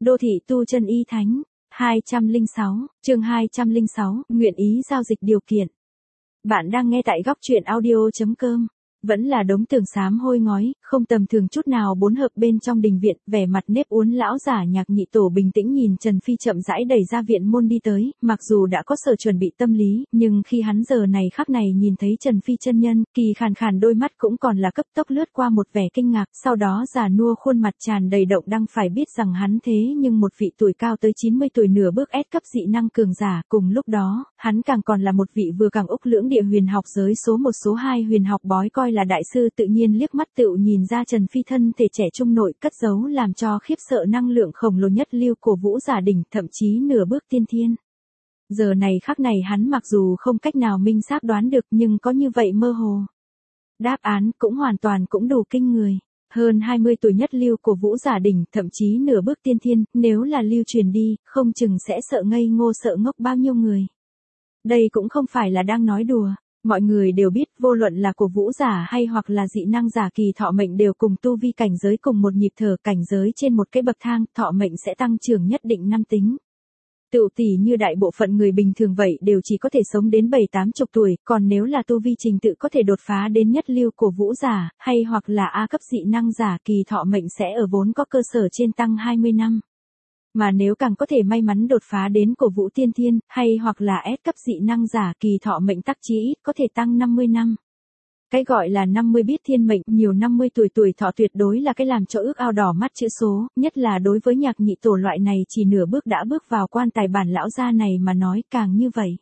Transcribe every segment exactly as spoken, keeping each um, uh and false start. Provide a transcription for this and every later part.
Đô thị tu chân y thánh, hai trăm lẻ sáu, chương hai trăm lẻ sáu, nguyện ý giao dịch điều kiện. Bạn đang nghe tại góc truyện audio chấm com. Vẫn là đống tường xám hôi ngói, không tầm thường chút nào bốn hợp bên trong đình viện, vẻ mặt nếp uốn lão giả Nhạc Nhị Tổ bình tĩnh nhìn Trần Phi chậm rãi đẩy ra viện môn đi tới, mặc dù đã có sở chuẩn bị tâm lý, nhưng khi hắn giờ này khắc này nhìn thấy Trần Phi chân nhân, kỳ khàn khàn đôi mắt cũng còn là cấp tốc lướt qua một vẻ kinh ngạc, sau đó già nua khuôn mặt tràn đầy động đang phải biết rằng hắn thế nhưng một vị tuổi cao tới chín mươi tuổi nửa bước S cấp dị năng cường giả, cùng lúc đó, hắn càng còn là một vị vừa càng úc lưỡng địa huyền học giới số một số hai huyền học bói coi là đại sư, tự nhiên liếc mắt tựu nhìn ra Trần Phi thân thể trẻ trung nội cất giấu làm cho khiếp sợ năng lượng khổng lồ nhất lưu cổ vũ giả đỉnh, thậm chí nửa bước tiên thiên. Giờ này khắc này hắn mặc dù không cách nào minh xác đoán được nhưng có như vậy mơ hồ đáp án cũng hoàn toàn cũng đủ kinh người. Hơn hai mươi tuổi nhất lưu cổ vũ giả đỉnh, thậm chí nửa bước tiên thiên, nếu là lưu truyền đi, không chừng sẽ sợ ngây ngô sợ ngốc bao nhiêu người. Đây cũng không phải là đang nói đùa. Mọi người đều biết, vô luận là cổ vũ giả hay hoặc là dị năng giả kỳ thọ mệnh đều cùng tu vi cảnh giới cùng một nhịp thở, cảnh giới trên một cái bậc thang, thọ mệnh sẽ tăng trưởng nhất định năm tính. Tựu tỷ như đại bộ phận người bình thường vậy đều chỉ có thể sống đến bảy tám chục tuổi, còn nếu là tu vi trình tự có thể đột phá đến nhất lưu cổ vũ giả, hay hoặc là A cấp dị năng giả kỳ thọ mệnh sẽ ở vốn có cơ sở trên tăng hai mươi năm. Mà nếu càng có thể may mắn đột phá đến cổ vũ tiên thiên, hay hoặc là S cấp dị năng giả kỳ thọ mệnh tắc chí ít có thể tăng năm mươi năm. Cái gọi là năm mươi biết thiên mệnh, nhiều năm mươi tuổi tuổi thọ tuyệt đối là cái làm cho ước ao đỏ mắt chữ số, nhất là đối với Nhạc Nhị Tổ loại này chỉ nửa bước đã bước vào quan tài bản lão gia này mà nói càng như vậy.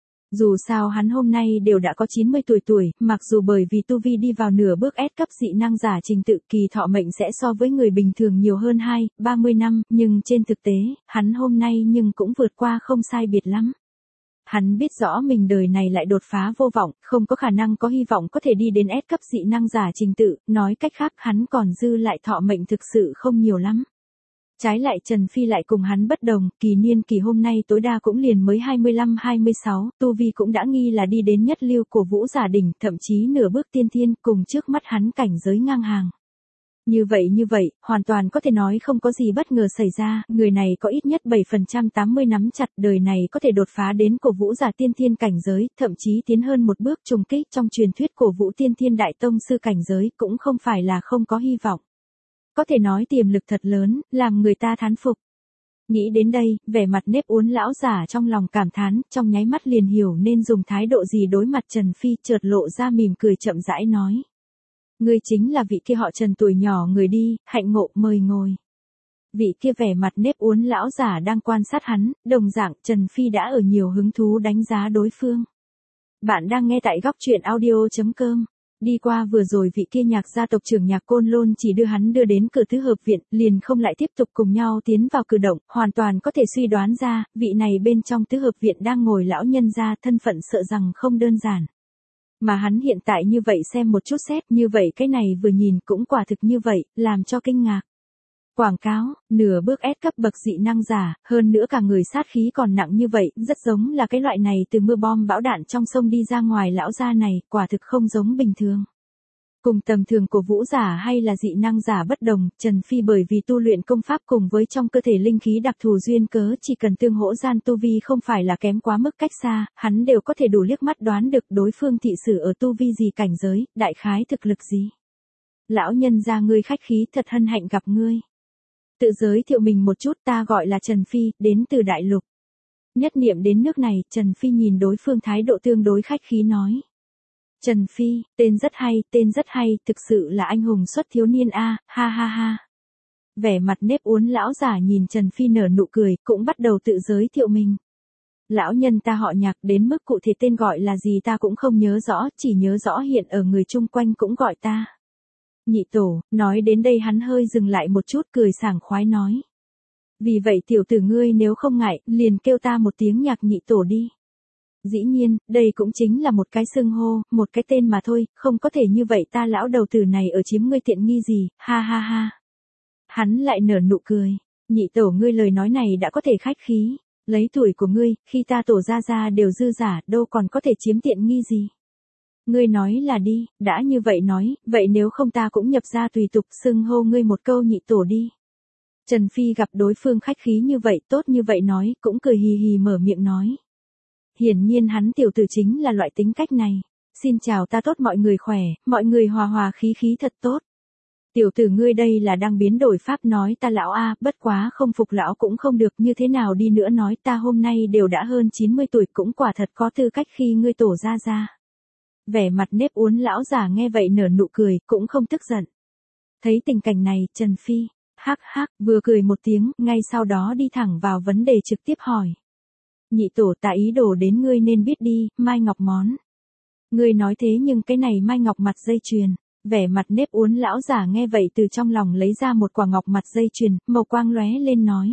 Dù sao hắn hôm nay đều đã có chín mươi tuổi tuổi, mặc dù bởi vì tu vi đi vào nửa bước S cấp dị năng giả trình tự kỳ thọ mệnh sẽ so với người bình thường nhiều hơn hai, ba mươi năm, nhưng trên thực tế, hắn hôm nay nhưng cũng vượt qua không sai biệt lắm. Hắn biết rõ mình đời này lại đột phá vô vọng, không có khả năng có hy vọng có thể đi đến S cấp dị năng giả trình tự, nói cách khác hắn còn dư lại thọ mệnh thực sự không nhiều lắm. Trái lại Trần Phi lại cùng hắn bất đồng, kỳ niên kỳ hôm nay tối đa cũng liền mới hai mươi lăm hai mươi sáu, tu vi cũng đã nghi là đi đến nhất lưu cổ vũ giả đỉnh, thậm chí nửa bước tiên thiên, cùng trước mắt hắn cảnh giới ngang hàng. Như vậy như vậy, hoàn toàn có thể nói không có gì bất ngờ xảy ra, người này có ít nhất bảy phần trăm tám mươi nắm chặt đời này có thể đột phá đến cổ vũ giả tiên thiên cảnh giới, thậm chí tiến hơn một bước trùng kích trong truyền thuyết cổ vũ tiên thiên đại tông sư cảnh giới, cũng không phải là không có hy vọng. Có thể nói tiềm lực thật lớn, làm người ta thán phục. Nghĩ đến đây, vẻ mặt nếp uốn lão giả trong lòng cảm thán, trong nháy mắt liền hiểu nên dùng thái độ gì đối mặt Trần Phi, chợt lộ ra mỉm cười chậm rãi nói. Ngươi chính là vị kia họ Trần tuổi nhỏ người đi, hạnh ngộ mời ngồi. Vị kia vẻ mặt nếp uốn lão giả đang quan sát hắn, đồng dạng Trần Phi đã ở nhiều hứng thú đánh giá đối phương. Bạn đang nghe tại góc truyện audio chấm com. Đi qua vừa rồi vị kia Nhạc gia tộc trưởng Nhạc Côn Lôn chỉ đưa hắn đưa đến cửa tứ hợp viện, liền không lại tiếp tục cùng nhau tiến vào cử động, hoàn toàn có thể suy đoán ra, vị này bên trong tứ hợp viện đang ngồi lão nhân gia, thân phận sợ rằng không đơn giản. Mà hắn hiện tại như vậy xem một chút xét, như vậy cái này vừa nhìn cũng quả thực như vậy, làm cho kinh ngạc. Quảng cáo, nửa bước S cấp bậc dị năng giả, hơn nữa cả người sát khí còn nặng như vậy, rất giống là cái loại này từ mưa bom bão đạn trong sông đi ra ngoài lão gia này, quả thực không giống bình thường. Cùng tầm thường của vũ giả hay là dị năng giả bất đồng, Trần Phi bởi vì tu luyện công pháp cùng với trong cơ thể linh khí đặc thù duyên cớ, chỉ cần tương hỗ gian tu vi không phải là kém quá mức cách xa, hắn đều có thể đủ liếc mắt đoán được đối phương thị sử ở tu vi gì cảnh giới, đại khái thực lực gì. Lão nhân gia ngươi khách khí, thật hân hạnh gặp ngươi. Tự giới thiệu mình một chút, ta gọi là Trần Phi, đến từ Đại Lục. Nhất niệm đến nước này, Trần Phi nhìn đối phương thái độ tương đối khách khí nói. Trần Phi, tên rất hay, tên rất hay, thực sự là anh hùng xuất thiếu niên a, ha ha ha. Vẻ mặt nếp uốn lão giả nhìn Trần Phi nở nụ cười, cũng bắt đầu tự giới thiệu mình. Lão nhân ta họ Nhạc, đến mức cụ thể tên gọi là gì ta cũng không nhớ rõ, chỉ nhớ rõ hiện ở người chung quanh cũng gọi ta. Nhị Tổ, nói đến đây hắn hơi dừng lại một chút, cười sảng khoái nói. Vì vậy tiểu tử ngươi nếu không ngại, liền kêu ta một tiếng Nhạc Nhị Tổ đi. Dĩ nhiên, đây cũng chính là một cái xưng hô, một cái tên mà thôi, không có thể như vậy ta lão đầu tử này ở chiếm ngươi tiện nghi gì, ha ha ha. Hắn lại nở nụ cười, Nhị Tổ ngươi lời nói này đã có thể khách khí, lấy tuổi của ngươi, khi ta tổ ra ra đều dư giả, đâu còn có thể chiếm tiện nghi gì. Ngươi nói là đi, đã như vậy nói, vậy nếu không ta cũng nhập ra tùy tục xưng hô ngươi một câu Nhị Tổ đi. Trần Phi gặp đối phương khách khí như vậy, tốt như vậy nói, cũng cười hì hì mở miệng nói. Hiển nhiên hắn tiểu tử chính là loại tính cách này. Xin chào ta tốt mọi người khỏe, mọi người hòa hòa khí khí thật tốt. Tiểu tử ngươi đây là đang biến đổi pháp nói ta lão a, bất quá không phục lão cũng không được, như thế nào đi nữa nói ta hôm nay đều đã hơn chín mươi tuổi, cũng quả thật có tư cách khi ngươi tổ ra ra. Vẻ mặt nếp uốn lão già nghe vậy nở nụ cười, cũng không tức giận. Thấy tình cảnh này, Trần Phi, hắc hắc, vừa cười một tiếng, ngay sau đó đi thẳng vào vấn đề trực tiếp hỏi. Nhị tổ ta ý đồ đến ngươi nên biết đi, mai ngọc món. Ngươi nói thế nhưng cái này mai ngọc mặt dây chuyền. Vẻ mặt nếp uốn lão giả nghe vậy từ trong lòng lấy ra một quả ngọc mặt dây chuyền, màu quang lóe lên nói.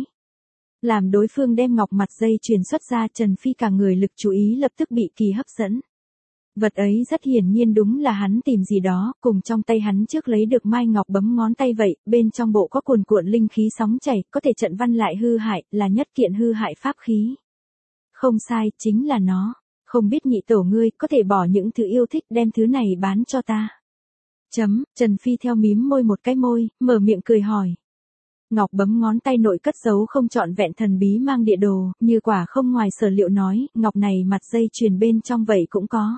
Làm đối phương đem ngọc mặt dây chuyền xuất ra, Trần Phi cả người lực chú ý lập tức bị kỳ hấp dẫn. Vật ấy rất hiển nhiên đúng là hắn tìm gì đó, cùng trong tay hắn trước lấy được mai ngọc bấm ngón tay vậy, bên trong bộ có cuồn cuộn linh khí sóng chảy, có thể trận văn lại hư hại, là nhất kiện hư hại pháp khí. Không sai, chính là nó. Không biết nhị tổ ngươi có thể bỏ những thứ yêu thích đem thứ này bán cho ta. Chấm, Trần Phi theo mím môi một cái môi, mở miệng cười hỏi. Ngọc bấm ngón tay nội cất giấu không trọn vẹn thần bí mang địa đồ, như quả không ngoài sở liệu nói, ngọc này mặt dây chuyền bên trong vậy cũng có.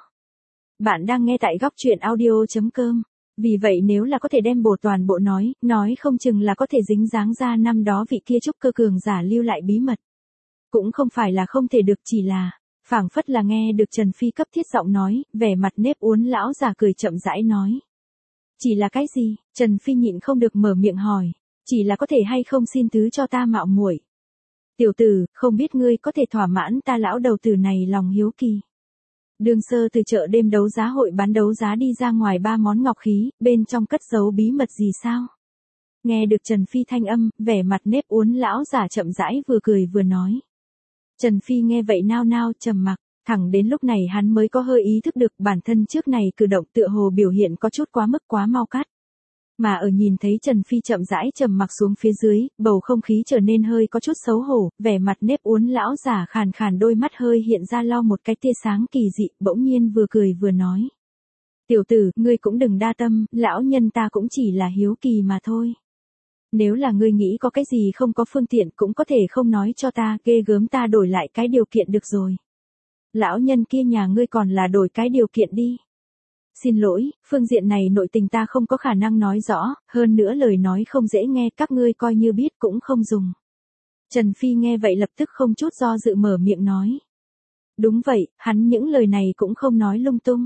Bạn đang nghe tại góc truyện audio chấm com. Vì vậy nếu là có thể đem bổ toàn bộ nói, nói không chừng là có thể dính dáng ra năm đó vị kia trúc cơ cường giả lưu lại bí mật. Cũng không phải là không thể được, chỉ là, phảng phất là nghe được Trần Phi cấp thiết giọng nói, vẻ mặt nếp uốn lão già cười chậm rãi nói. Chỉ là cái gì? Trần Phi nhịn không được mở miệng hỏi. Chỉ là có thể hay không xin thứ cho ta mạo muội. Tiểu tử, không biết ngươi có thể thỏa mãn ta lão đầu tử này lòng hiếu kỳ. Đường sơ từ chợ đêm đấu giá hội bán đấu giá đi ra ngoài ba món ngọc khí, bên trong cất giấu bí mật gì sao? Nghe được Trần Phi thanh âm, vẻ mặt nếp uốn lão giả chậm rãi vừa cười vừa nói. Trần Phi nghe vậy nao nao trầm mặc. Thẳng đến lúc này hắn mới có hơi ý thức được bản thân trước này cử động tựa hồ biểu hiện có chút quá mức quá mau cắt. Mà ở nhìn thấy Trần Phi chậm rãi trầm mặc xuống phía dưới, bầu không khí trở nên hơi có chút xấu hổ, vẻ mặt nếp uốn lão giả khàn khàn đôi mắt hơi hiện ra lau một cái tia sáng kỳ dị, bỗng nhiên vừa cười vừa nói. Tiểu tử, ngươi cũng đừng đa tâm, lão nhân ta cũng chỉ là hiếu kỳ mà thôi. Nếu là ngươi nghĩ có cái gì không có phương tiện cũng có thể không nói cho ta, ghê gớm ta đổi lại cái điều kiện được rồi. Lão nhân kia nhà ngươi còn là đổi cái điều kiện đi. Xin lỗi, phương diện này nội tình ta không có khả năng nói rõ, hơn nữa lời nói không dễ nghe, các ngươi coi như biết cũng không dùng. Trần Phi nghe vậy lập tức không chút do dự mở miệng nói. Đúng vậy, hắn những lời này cũng không nói lung tung.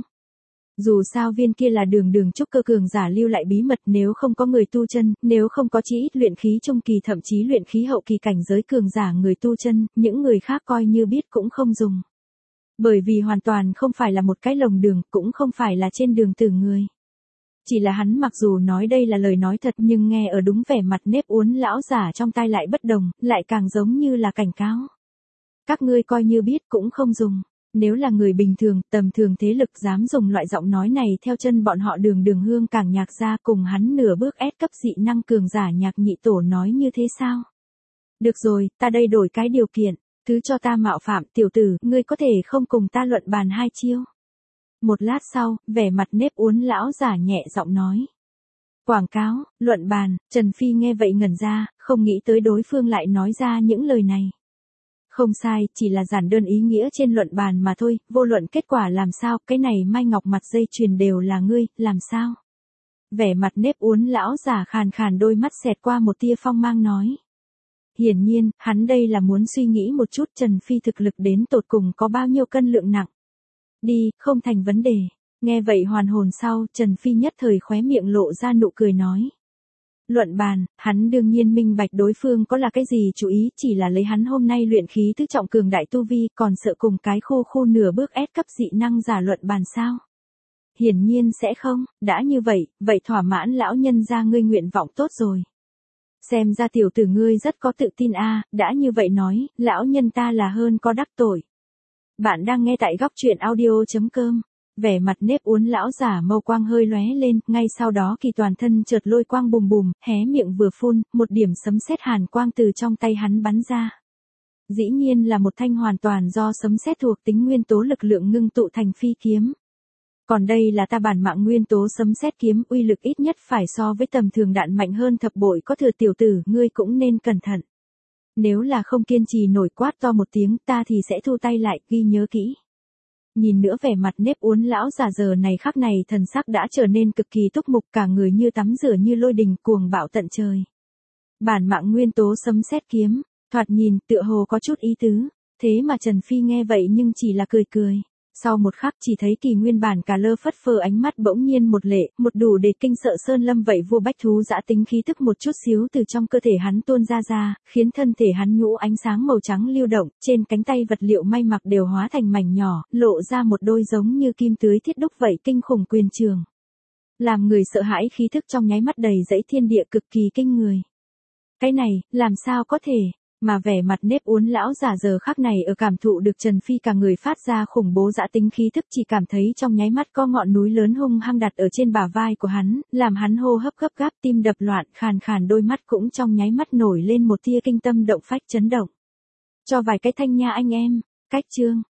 Dù sao viên kia là đường đường trúc cơ cường giả lưu lại bí mật, nếu không có người tu chân, nếu không có chí ít luyện khí trung kỳ thậm chí luyện khí hậu kỳ cảnh giới cường giả người tu chân, những người khác coi như biết cũng không dùng. Bởi vì hoàn toàn không phải là một cái lồng đường, cũng không phải là trên đường tử người. Chỉ là hắn mặc dù nói đây là lời nói thật nhưng nghe ở đúng vẻ mặt nếp uốn lão giả trong tai lại bất đồng, lại càng giống như là cảnh cáo. Các ngươi coi như biết cũng không dùng. Nếu là người bình thường, tầm thường thế lực dám dùng loại giọng nói này theo chân bọn họ đường đường hương cảng nhạc ra cùng hắn nửa bước ép cấp dị năng cường giả nhạc nhị tổ nói như thế sao? Được rồi, ta đây đổi cái điều kiện. Thứ cho ta mạo phạm, tiểu tử, ngươi có thể không cùng ta luận bàn hai chiêu. Một lát sau, vẻ mặt nếp uốn lão giả nhẹ giọng nói. Quảng cáo, luận bàn, Trần Phi nghe vậy ngẩn ra, không nghĩ tới đối phương lại nói ra những lời này. Không sai, chỉ là giản đơn ý nghĩa trên luận bàn mà thôi, vô luận kết quả làm sao, cái này mai ngọc mặt dây chuyền đều là ngươi, làm sao? Vẻ mặt nếp uốn lão giả khàn khàn đôi mắt xẹt qua một tia phong mang nói. Hiển nhiên, hắn đây là muốn suy nghĩ một chút Trần Phi thực lực đến tột cùng có bao nhiêu cân lượng nặng. Đi, không thành vấn đề. Nghe vậy hoàn hồn sau, Trần Phi nhất thời khóe miệng lộ ra nụ cười nói. Luận bàn, hắn đương nhiên minh bạch đối phương có là cái gì chú ý, chỉ là lấy hắn hôm nay luyện khí tứ trọng cường đại tu vi, còn sợ cùng cái khu khu nửa bước ép cấp dị năng giả luận bàn sao? Hiển nhiên sẽ không, đã như vậy, vậy thỏa mãn lão nhân ra ngươi nguyện vọng tốt rồi. Xem ra tiểu tử ngươi rất có tự tin a, đã như vậy nói, lão nhân ta là hơn có đắc tội. Bạn đang nghe tại góc truyện audio chấm com. Vẻ mặt nếp uốn lão giả mâu quang hơi lóe lên, ngay sau đó kỳ toàn thân chợt lôi quang bùm bùm, hé miệng vừa phun, một điểm sấm sét hàn quang từ trong tay hắn bắn ra. Dĩ nhiên là một thanh hoàn toàn do sấm sét thuộc tính nguyên tố lực lượng ngưng tụ thành phi kiếm. Còn đây là ta bản mạng nguyên tố sấm sét kiếm, uy lực ít nhất phải so với tầm thường đạn mạnh hơn thập bội, có thừa tiểu tử, ngươi cũng nên cẩn thận. Nếu là không kiên trì nổi, quát to một tiếng, ta thì sẽ thu tay lại, ghi nhớ kỹ. Nhìn nữa vẻ mặt nếp uốn lão già giờ này khắc này thần sắc đã trở nên cực kỳ túc mục, cả người như tắm rửa như lôi đình, cuồng bạo tận trời. Bản mạng nguyên tố sấm sét kiếm, thoạt nhìn tựa hồ có chút ý tứ, thế mà Trần Phi nghe vậy nhưng chỉ là cười cười. Sau một khắc chỉ thấy Kỳ nguyên bản cả lơ phất phơ ánh mắt bỗng nhiên một lệ, một đủ để kinh sợ sơn lâm vậy vua bách thú dã tính khí tức một chút xíu từ trong cơ thể hắn tuôn ra ra, khiến thân thể hắn nhũ ánh sáng màu trắng lưu động, trên cánh tay vật liệu may mặc đều hóa thành mảnh nhỏ, lộ ra một đôi giống như kim tưới thiết đúc vậy kinh khủng quyền trường. Làm người sợ hãi khí thức trong nháy mắt đầy dẫy thiên địa, cực kỳ kinh người. Cái này, làm sao có thể? Mà vẻ mặt nếp uốn lão già giờ khắc này ở cảm thụ được Trần Phi cả người phát ra khủng bố dã tính khí thức, chỉ cảm thấy trong nháy mắt có ngọn núi lớn hung hăng đặt ở trên bả vai của hắn, làm hắn hô hấp gấp gáp, tim đập loạn, khàn khàn, đôi mắt cũng trong nháy mắt nổi lên một tia kinh tâm động phách chấn động. Cho vài cái thanh nha anh em, cách chương.